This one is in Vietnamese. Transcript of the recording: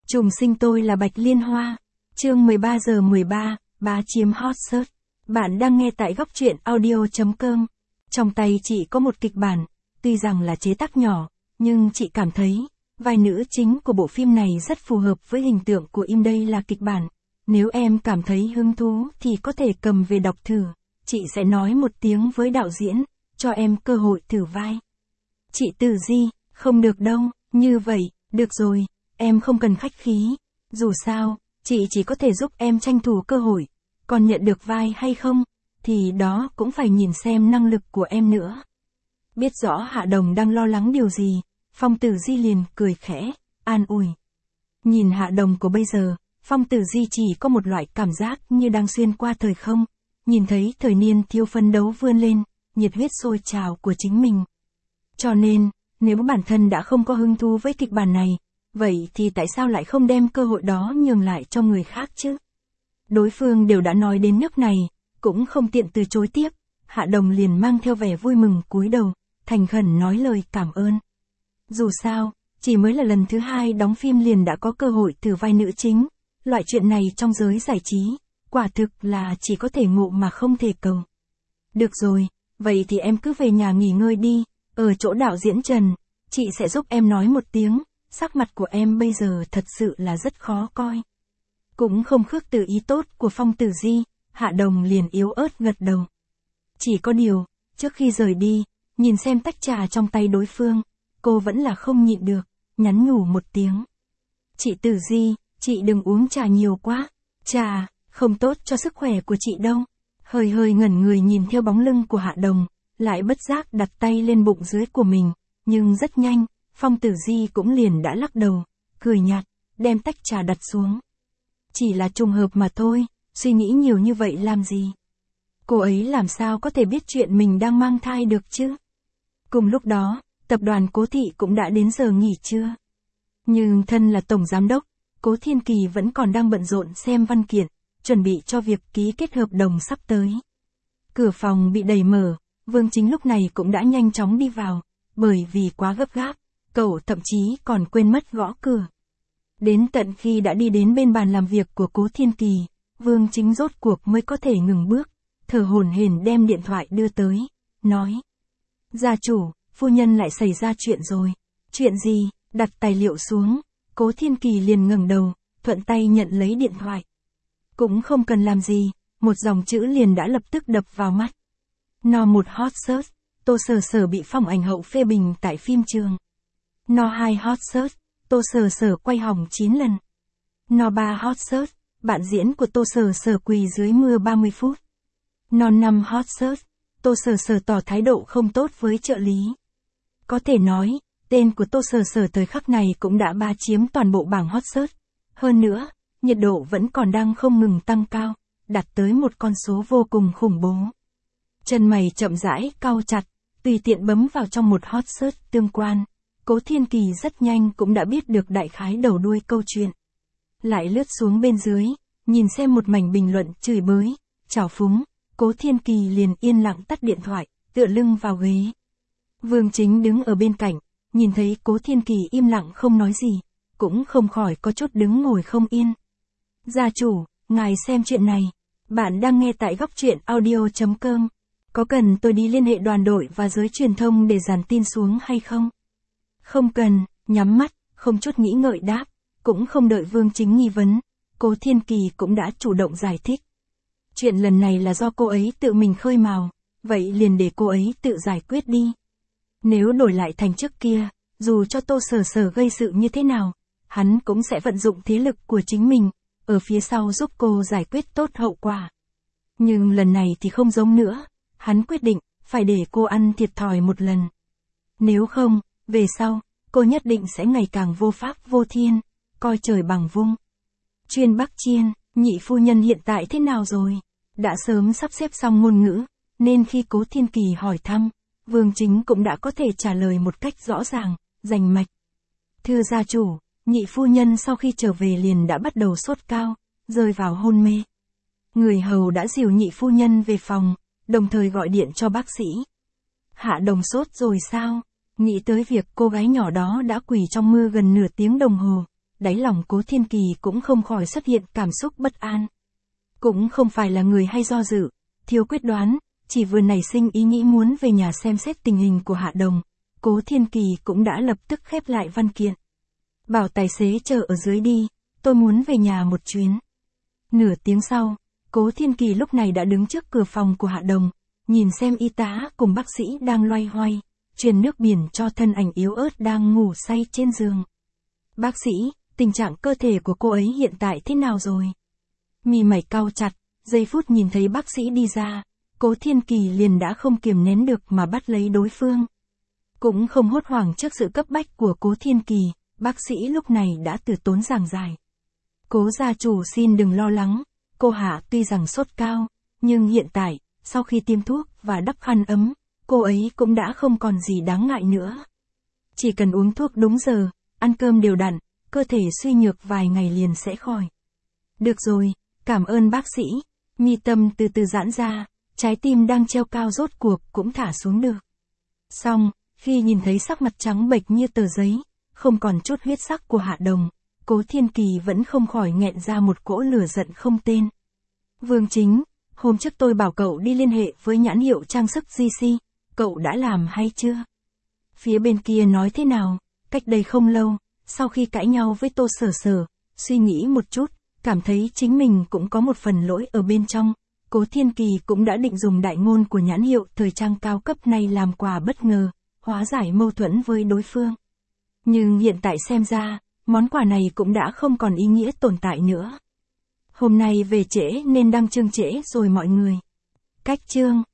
Trùng sinh tôi là Bạch Liên Hoa. Chương 13 giờ 13, bá chiếm hot search. Bạn đang nghe tại góc truyện audio.com. Trong tay chị có một kịch bản, tuy rằng là chế tác nhỏ, nhưng chị cảm thấy, vai nữ chính của bộ phim này rất phù hợp với hình tượng của em. Đây là kịch bản. Nếu em cảm thấy hứng thú thì có thể cầm về đọc thử. Chị sẽ nói một tiếng với đạo diễn, cho em cơ hội thử vai. Chị Từ Di, không được đâu, như vậy, được rồi, em không cần khách khí. Dù sao, chị chỉ có thể giúp em tranh thủ cơ hội. Còn nhận được vai hay không, thì đó cũng phải nhìn xem năng lực của em nữa. Biết rõ Hạ Đồng đang lo lắng điều gì, Phong Tử Di liền cười khẽ, an ủi. Nhìn Hạ Đồng của bây giờ, Phong Tử Di chỉ có một loại cảm giác như đang xuyên qua thời không, nhìn thấy thời niên thiếu phấn đấu vươn lên, nhiệt huyết sôi trào của chính mình. Cho nên, nếu bản thân đã không có hứng thú với kịch bản này, vậy thì tại sao lại không đem cơ hội đó nhường lại cho người khác chứ? Đối phương đều đã nói đến nước này, cũng không tiện từ chối tiếp. Hạ Đồng liền mang theo vẻ vui mừng cúi đầu, thành khẩn nói lời cảm ơn. Dù sao, chỉ mới là lần thứ 2 đóng phim liền đã có cơ hội thử vai nữ chính. Loại chuyện này trong giới giải trí, quả thực là chỉ có thể ngộ mà không thể cầu. Được rồi, vậy thì em cứ về nhà nghỉ ngơi đi, ở chỗ đạo diễn Trần, chị sẽ giúp em nói một tiếng, sắc mặt của em bây giờ thật sự là rất khó coi. Cũng không khước từ ý tốt của Phong Tử Di, Hạ Đồng liền yếu ớt gật đầu. Chỉ có điều, trước khi rời đi, nhìn xem tách trà trong tay đối phương, cô vẫn là không nhịn được, nhắn nhủ một tiếng. Chị Tử Di, chị đừng uống trà nhiều quá, trà, không tốt cho sức khỏe của chị đâu. Hơi hơi ngẩn người nhìn theo bóng lưng của Hạ Đồng, lại bất giác đặt tay lên bụng dưới của mình, nhưng rất nhanh, Phong Tử Di cũng liền đã lắc đầu, cười nhạt, đem tách trà đặt xuống. Chỉ là trùng hợp mà thôi, suy nghĩ nhiều như vậy làm gì? Cô ấy làm sao có thể biết chuyện mình đang mang thai được chứ? Cùng lúc đó, tập đoàn Cố Thị cũng đã đến giờ nghỉ trưa. Nhưng thân là tổng giám đốc, Cố Thiên Kỳ vẫn còn đang bận rộn xem văn kiện, chuẩn bị cho việc ký kết hợp đồng sắp tới. Cửa phòng bị đẩy mở, Vương Chính lúc này cũng đã nhanh chóng đi vào, bởi vì quá gấp gáp, cậu thậm chí còn quên mất gõ cửa. Đến tận khi đã đi đến bên bàn làm việc của Cố Thiên Kỳ, Vương Chính rốt cuộc mới có thể ngừng bước, thở hổn hển đem điện thoại đưa tới, nói. Gia chủ, phu nhân lại xảy ra chuyện rồi. Chuyện gì? Đặt tài liệu xuống, Cố Thiên Kỳ liền ngẩng đầu, thuận tay nhận lấy điện thoại. Cũng không cần làm gì, một dòng chữ liền đã lập tức đập vào mắt. No 1 hot search, Tô Sở Sở bị Phong Ảnh Hậu phê bình tại phim trường. No 2 hot search, Tô Sở Sở quay hỏng 9 lần. No 3 hot search, bạn diễn của Tô Sở Sở quỳ dưới mưa 30 phút. No 5 hot search, Tô Sở Sở tỏ thái độ không tốt với trợ lý. Có thể nói, tên của Tô Sở Sở thời khắc này cũng đã bá chiếm toàn bộ bảng hot search. Hơn nữa, nhiệt độ vẫn còn đang không ngừng tăng cao, đạt tới một con số vô cùng khủng bố. Chân mày chậm rãi cau chặt, tùy tiện bấm vào trong một hot search tương quan. Cố Thiên Kỳ rất nhanh cũng đã biết được đại khái đầu đuôi câu chuyện. Lại lướt xuống bên dưới, nhìn xem một mảnh bình luận chửi bới, trào phúng, Cố Thiên Kỳ liền yên lặng tắt điện thoại, tựa lưng vào ghế. Vương Chính đứng ở bên cạnh, nhìn thấy Cố Thiên Kỳ im lặng không nói gì, cũng không khỏi có chút đứng ngồi không yên. Gia chủ, ngài xem chuyện này, bạn đang nghe tại góc truyện audio.com. Có cần tôi đi liên hệ đoàn đội và giới truyền thông để dàn tin xuống hay không? Không cần, nhắm mắt, không chút nghĩ ngợi đáp, cũng không đợi Vương Chính nghi vấn, Cố Thiên Kỳ cũng đã chủ động giải thích. Chuyện lần này là do cô ấy tự mình khơi mào, vậy liền để cô ấy tự giải quyết đi. Nếu đổi lại thành trước kia, dù cho Tô Sở Sở gây sự như thế nào, hắn cũng sẽ vận dụng thế lực của chính mình, ở phía sau giúp cô giải quyết tốt hậu quả. Nhưng lần này thì không giống nữa, hắn quyết định, phải để cô ăn thiệt thòi một lần. Nếu không, về sau, cô nhất định sẽ ngày càng vô pháp vô thiên, coi trời bằng vung. Chuyên Bắc Chiên, nhị phu nhân hiện tại thế nào rồi? Đã sớm sắp xếp xong ngôn ngữ, nên khi Cố Thiên Kỳ hỏi thăm, Vương Chính cũng đã có thể trả lời một cách rõ ràng, rành mạch. Thưa gia chủ, nhị phu nhân sau khi trở về liền đã bắt đầu sốt cao, rơi vào hôn mê. Người hầu đã dìu nhị phu nhân về phòng, đồng thời gọi điện cho bác sĩ. Hạ Đồng sốt rồi sao? Nghĩ tới việc cô gái nhỏ đó đã quỳ trong mưa gần nửa tiếng đồng hồ, đáy lòng Cố Thiên Kỳ cũng không khỏi xuất hiện cảm xúc bất an. Cũng không phải là người hay do dự, thiếu quyết đoán, chỉ vừa nảy sinh ý nghĩ muốn về nhà xem xét tình hình của Hạ Đồng, Cố Thiên Kỳ cũng đã lập tức khép lại văn kiện. Bảo tài xế chờ ở dưới đi, tôi muốn về nhà một chuyến. Nửa tiếng sau, Cố Thiên Kỳ lúc này đã đứng trước cửa phòng của Hạ Đồng, nhìn xem y tá cùng bác sĩ đang loay hoay, truyền nước biển cho thân ảnh yếu ớt đang ngủ say trên giường. Bác sĩ, tình trạng cơ thể của cô ấy hiện tại thế nào rồi? Mi mày cau chặt, giây phút nhìn thấy bác sĩ đi ra, Cố Thiên Kỳ liền đã không kiềm nén được mà bắt lấy đối phương. Cũng không hốt hoảng trước sự cấp bách của Cố Thiên Kỳ, bác sĩ lúc này đã từ tốn giảng giải. Cố gia chủ xin đừng lo lắng, cô Hạ tuy rằng sốt cao, nhưng hiện tại, sau khi tiêm thuốc và đắp khăn ấm, cô ấy cũng đã không còn gì đáng ngại nữa. Chỉ cần uống thuốc đúng giờ, ăn cơm đều đặn, cơ thể suy nhược vài ngày liền sẽ khỏi. Được rồi, cảm ơn bác sĩ. Mi tâm từ từ giãn ra, trái tim đang treo cao rốt cuộc cũng thả xuống được. Xong, khi nhìn thấy sắc mặt trắng bệch như tờ giấy, không còn chút huyết sắc của Hạ Đồng, Cố Thiên Kỳ vẫn không khỏi nghẹn ra một cỗ lửa giận không tên. Vương Chính, hôm trước tôi bảo cậu đi liên hệ với nhãn hiệu trang sức GC, cậu đã làm hay chưa? Phía bên kia nói thế nào? Cách đây không lâu, sau khi cãi nhau với Tô Sở Sở, suy nghĩ một chút, cảm thấy chính mình cũng có một phần lỗi ở bên trong, Cố Thiên Kỳ cũng đã định dùng đại ngôn của nhãn hiệu thời trang cao cấp này làm quà bất ngờ, hóa giải mâu thuẫn với đối phương. Nhưng hiện tại xem ra, món quà này cũng đã không còn ý nghĩa tồn tại nữa. Hôm nay về trễ nên đăng chương trễ rồi mọi người. Cách chương